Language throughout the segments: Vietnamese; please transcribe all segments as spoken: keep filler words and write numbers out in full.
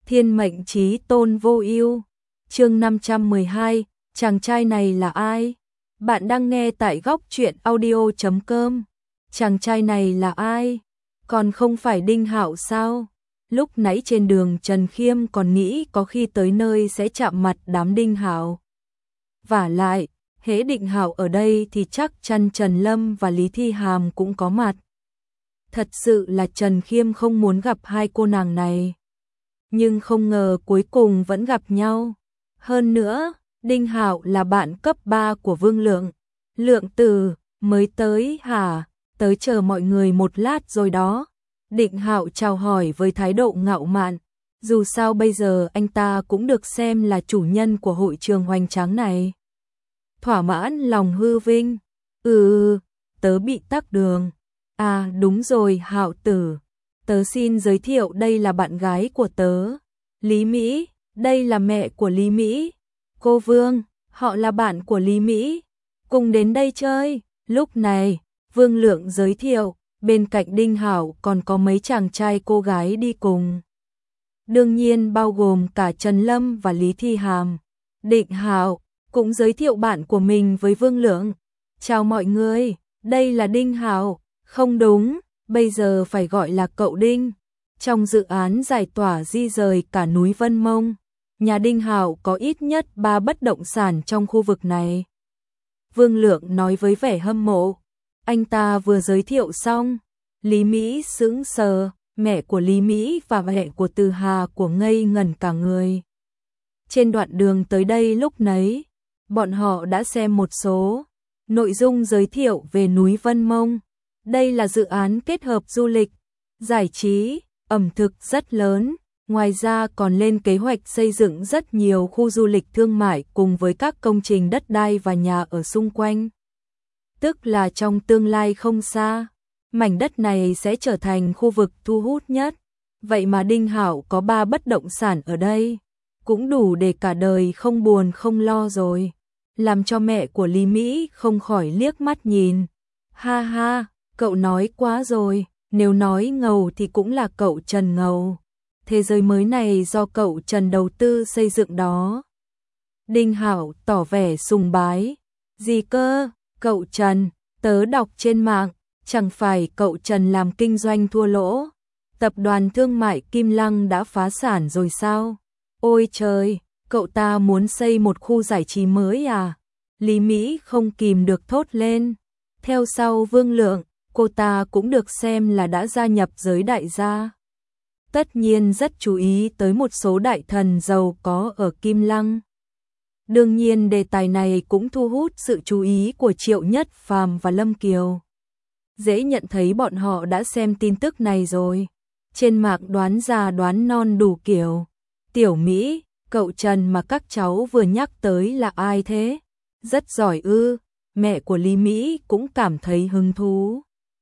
Thiên mệnh chí tôn vô ưu. Chương năm trăm mười hai, chàng trai này là ai? Bạn đang nghe tại góc truyện audio chấm com. Chàng trai này là ai? Còn không phải Đinh Hạo sao? Lúc nãy trên đường Trần Khiêm còn nghĩ có khi tới nơi sẽ chạm mặt đám Đinh Hạo. Vả lại, hễ Đinh Hạo ở đây thì chắc chắn Trần Lâm và Lý Thi Hàm cũng có mặt. Thật sự là Trần Khiêm không muốn gặp hai cô nàng này. Nhưng không ngờ cuối cùng vẫn gặp nhau. Hơn nữa, Đinh Hạo là bạn cấp ba của Vương Lượng. Lượng Từ, mới tới hả? Tới chờ mọi người một lát rồi đó. Đinh Hạo chào hỏi với thái độ ngạo mạn. Dù sao bây giờ anh ta cũng được xem là chủ nhân của hội trường hoành tráng này. Thỏa mãn lòng hư vinh. Ừ, tớ bị tắc đường. À đúng rồi Hạo tử. Tớ xin giới thiệu đây là bạn gái của tớ. Lý Mỹ, đây là mẹ của Lý Mỹ. Cô Vương, họ là bạn của Lý Mỹ. Cùng đến đây chơi. Lúc này, Vương Lượng giới thiệu, bên cạnh Đinh Hạo còn có mấy chàng trai cô gái đi cùng. Đương nhiên bao gồm cả Trần Lâm và Lý Thi Hàm. Đinh Hạo cũng giới thiệu bạn của mình với Vương Lượng. Chào mọi người, đây là Đinh Hạo. Không đúng, bây giờ phải gọi là cậu Đinh. Trong dự án giải tỏa di rời cả núi Vân Mông, nhà Đinh Hạo có ít nhất ba bất động sản trong khu vực này. Vương Lượng nói với vẻ hâm mộ. Anh ta vừa giới thiệu xong, Lý Mỹ sững sờ, mẹ của Lý Mỹ và mẹ của Từ Hà của ngây ngẩn cả người. Trên đoạn đường tới đây lúc nấy, bọn họ đã xem một số nội dung giới thiệu về núi Vân Mông. Đây là dự án kết hợp du lịch, giải trí, ẩm thực rất lớn, ngoài ra còn lên kế hoạch xây dựng rất nhiều khu du lịch thương mại cùng với các công trình đất đai và nhà ở xung quanh. Tức là trong tương lai không xa, mảnh đất này sẽ trở thành khu vực thu hút nhất. Vậy mà Đinh Hạo có ba bất động sản ở đây, cũng đủ để cả đời không buồn không lo rồi. Làm cho mẹ của Lý Mỹ không khỏi liếc mắt nhìn. Ha ha, cậu nói quá rồi, nếu nói ngầu thì cũng là cậu Trần ngầu. Thế giới mới này do cậu Trần đầu tư xây dựng đó. Đinh Hạo tỏ vẻ sùng bái. Gì cơ, cậu Trần, tớ đọc trên mạng, chẳng phải cậu Trần làm kinh doanh thua lỗ. Tập đoàn thương mại Kim Lăng đã phá sản rồi sao? Ôi trời, cậu ta muốn xây một khu giải trí mới à? Lý Mỹ không kìm được thốt lên. Theo sau Vương Lượng, cô ta cũng được xem là đã gia nhập giới đại gia. Tất nhiên rất chú ý tới một số đại thần giàu có ở Kim Lăng. Đương nhiên đề tài này cũng thu hút sự chú ý của Triệu Nhất Phàm và Lâm Kiều. Dễ nhận thấy bọn họ đã xem tin tức này rồi. Trên mạng đoán già đoán non đủ kiểu. Tiểu Mỹ, cậu Trần mà các cháu vừa nhắc tới là ai thế? Rất giỏi ư. Mẹ của Lý Mỹ cũng cảm thấy hứng thú.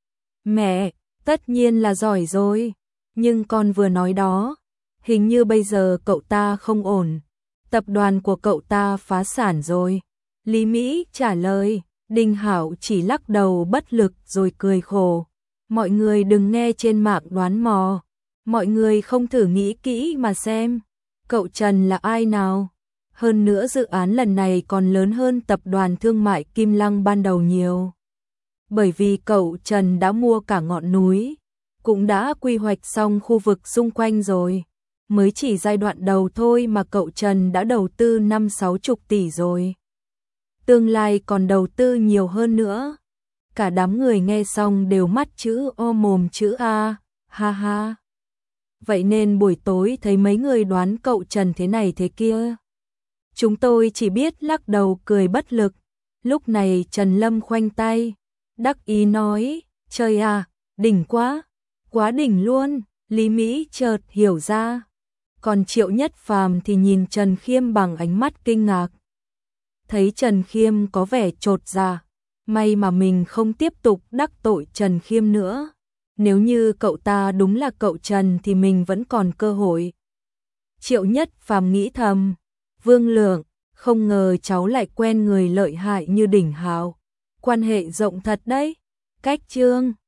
Mẹ, tất nhiên là giỏi rồi. Nhưng con vừa nói đó, hình như bây giờ cậu ta không ổn. Tập đoàn của cậu ta phá sản rồi. Lý Mỹ trả lời. Đinh Hạo chỉ lắc đầu bất lực rồi cười khổ. Mọi người đừng nghe trên mạng đoán mò. Mọi người không thử nghĩ kỹ mà xem. Cậu Trần là ai nào? Hơn nữa dự án lần này còn lớn hơn tập đoàn thương mại Kim Lăng ban đầu nhiều. Bởi vì cậu Trần đã mua cả ngọn núi, cũng đã quy hoạch xong khu vực xung quanh rồi. Mới chỉ giai đoạn đầu thôi mà cậu Trần đã đầu tư năm sáu chục tỷ rồi. Tương lai còn đầu tư nhiều hơn nữa. Cả đám người nghe xong đều mắt chữ O mồm chữ A, ha ha. Vậy nên buổi tối thấy mấy người đoán cậu Trần thế này thế kia. Chúng tôi chỉ biết lắc đầu cười bất lực. Lúc này Trần Lâm khoanh tay, đắc ý nói, trời à, đỉnh quá, quá đỉnh luôn. Lý Mỹ chợt hiểu ra. Còn Triệu Nhất Phàm thì nhìn Trần Khiêm bằng ánh mắt kinh ngạc. Thấy Trần Khiêm có vẻ chột dạ, may mà mình không tiếp tục đắc tội Trần Khiêm nữa. Nếu như cậu ta đúng là cậu Trần thì mình vẫn còn cơ hội. Triệu Nhất Phàm nghĩ thầm, Vương Lượng, không ngờ cháu lại quen người lợi hại như Đinh Hạo. Quan hệ rộng thật đấy. Cách chương